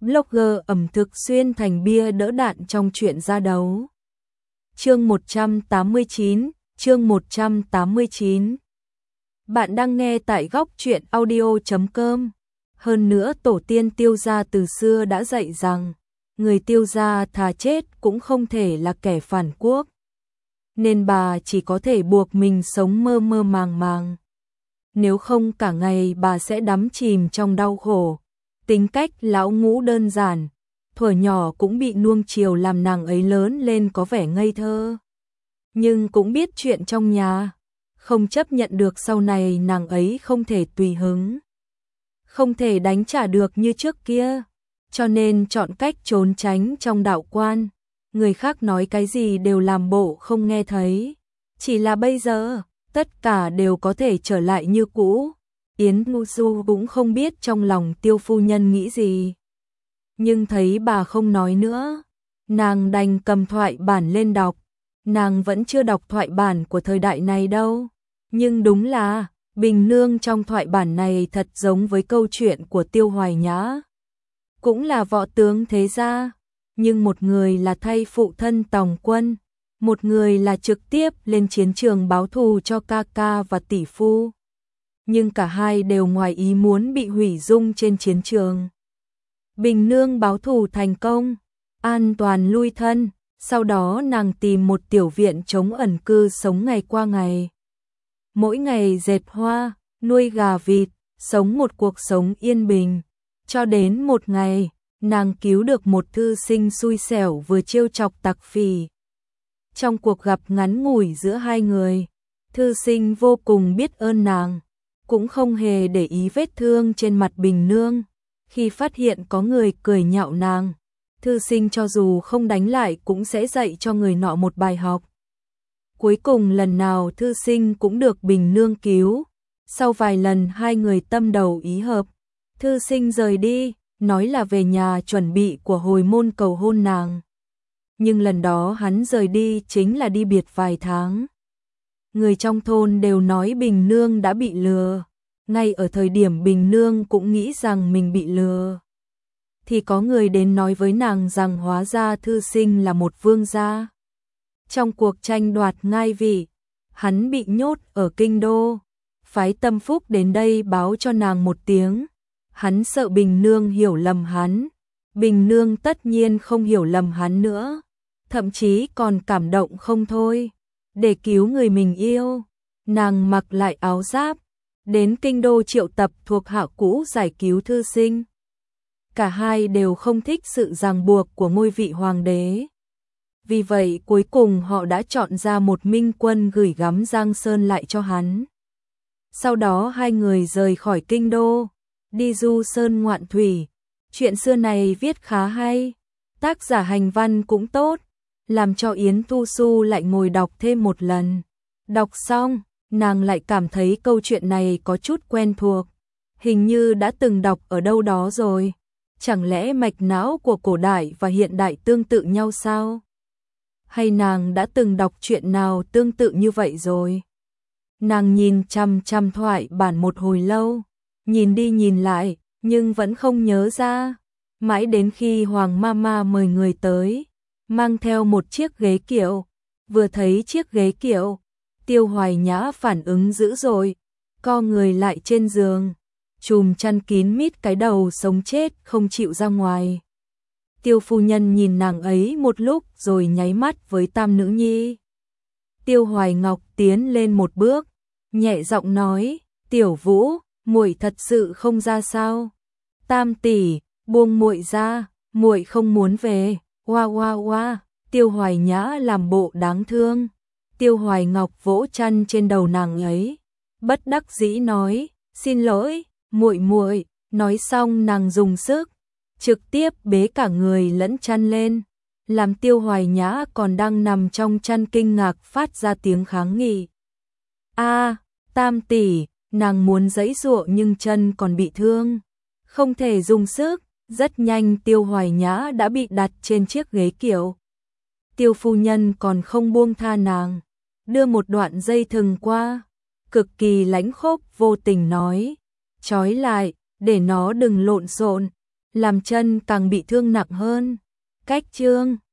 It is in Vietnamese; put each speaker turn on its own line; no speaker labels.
Blogger ẩm thực xuyên thành bia đỡ đạn trong chuyện ra đấu. Chương 189, chương 189. Bạn đang nghe tại góc truyện audio.com. Hơn nữa tổ tiên Tiêu gia từ xưa đã dạy rằng, người Tiêu gia thà chết cũng không thể là kẻ phản quốc. Nên bà chỉ có thể buộc mình sống mơ mơ màng màng. Nếu không cả ngày bà sẽ đắm chìm trong đau khổ. Tính cách lão Ngũ đơn giản, thuở nhỏ cũng bị nuông chiều làm nàng ấy lớn lên có vẻ ngây thơ. Nhưng cũng biết chuyện trong nhà, không chấp nhận được sau này nàng ấy không thể tùy hứng. Không thể đánh trả được như trước kia, cho nên chọn cách trốn tránh trong đạo quan. Người khác nói cái gì đều làm bộ không nghe thấy. Chỉ là bây giờ, tất cả đều có thể trở lại như cũ. Yến Nhu Du cũng không biết trong lòng Tiêu phu nhân nghĩ gì. Nhưng thấy bà không nói nữa, nàng đành cầm thoại bản lên đọc. Nàng vẫn chưa đọc thoại bản của thời đại này đâu. Nhưng đúng là, Bình Nương trong thoại bản này thật giống với câu chuyện của Tiêu Hoài Nhã. Cũng là võ tướng thế gia, nhưng một người là thay phụ thân tòng quân, một người là trực tiếp lên chiến trường báo thù cho ca ca và tỷ phu. Nhưng cả hai đều ngoài ý muốn bị hủy dung trên chiến trường. Bình Nương báo thù thành công, an toàn lui thân, sau đó nàng tìm một tiểu viện chống ẩn cư sống ngày qua ngày. Mỗi ngày dệt hoa, nuôi gà vịt, sống một cuộc sống yên bình. Cho đến một ngày, nàng cứu được một thư sinh xui xẻo vừa trêu chọc tặc phỉ. Trong cuộc gặp ngắn ngủi giữa hai người, thư sinh vô cùng biết ơn nàng, cũng không hề để ý vết thương trên mặt Bình Nương. Khi phát hiện có người cười nhạo nàng, thư sinh cho dù không đánh lại cũng sẽ dạy cho người nọ một bài học. Cuối cùng lần nào thư sinh cũng được Bình Nương cứu. Sau vài lần hai người tâm đầu ý hợp, thư sinh rời đi, nói là về nhà chuẩn bị của hồi môn cầu hôn nàng. Nhưng lần đó hắn rời đi chính là đi biệt vài tháng. Người trong thôn đều nói Bình Nương đã bị lừa. Ngay ở thời điểm Bình Nương cũng nghĩ rằng mình bị lừa, thì có người đến nói với nàng rằng hóa ra thư sinh là một vương gia. Trong cuộc tranh đoạt ngai vị, hắn bị nhốt ở kinh đô. Phái Tâm Phúc đến đây báo cho nàng một tiếng. Hắn sợ Bình Nương hiểu lầm hắn. Bình Nương tất nhiên không hiểu lầm hắn nữa, thậm chí còn cảm động không thôi. Để cứu người mình yêu, nàng mặc lại áo giáp, đến kinh đô triệu tập thuộc hạ cũ giải cứu thư sinh. Cả hai đều không thích sự ràng buộc của ngôi vị hoàng đế. Vì vậy cuối cùng họ đã chọn ra một minh quân gửi gắm Giang Sơn lại cho hắn. Sau đó hai người rời khỏi kinh đô, đi du sơn ngoạn thủy. Chuyện xưa này viết khá hay, tác giả hành văn cũng tốt, làm cho Yến Thu Xu lại ngồi đọc thêm một lần. Đọc xong, nàng lại cảm thấy câu chuyện này có chút quen thuộc, hình như đã từng đọc ở đâu đó rồi. Chẳng lẽ mạch não của cổ đại và hiện đại tương tự nhau sao? Hay nàng đã từng đọc chuyện nào tương tự như vậy rồi? Nàng nhìn chằm chằm thoại bản một hồi lâu, nhìn đi nhìn lại, nhưng vẫn không nhớ ra. Mãi đến khi Hoàng Mama mời người tới, mang theo một chiếc ghế kiệu. Vừa thấy chiếc ghế kiệu, Tiêu Hoài Nhã phản ứng dữ dội, co người lại trên giường, chùm chăn kín mít cái đầu sống chết không chịu ra ngoài. Tiêu phu nhân nhìn nàng ấy một lúc rồi nháy mắt với Tam nữ nhi. Tiêu Hoài Ngọc tiến lên một bước, nhẹ giọng nói, Tiểu Vũ, muội thật sự không ra sao? Tam tỷ, buông muội ra, muội không muốn về. Oa oa oa. Tiêu Hoài Nhã làm bộ đáng thương. Tiêu Hoài Ngọc vỗ chăn trên đầu nàng ấy, bất đắc dĩ nói, xin lỗi, muội muội. Nói xong nàng dùng sức trực tiếp bế cả người lẫn chăn lên, làm Tiêu Hoài Nhã còn đang nằm trong chăn kinh ngạc phát ra tiếng kháng nghị. A, Tam tỷ, nàng muốn giãy giụa nhưng chân còn bị thương, không thể dùng sức. Rất nhanh Tiêu Hoài Nhã đã bị đặt trên chiếc ghế kiệu. Tiêu phu nhân còn không buông tha nàng, đưa một đoạn dây thừng qua, cực kỳ lãnh khốc vô tình nói, trói lại, để nó đừng lộn xộn. làm chân càng bị thương nặng hơn. Cách chương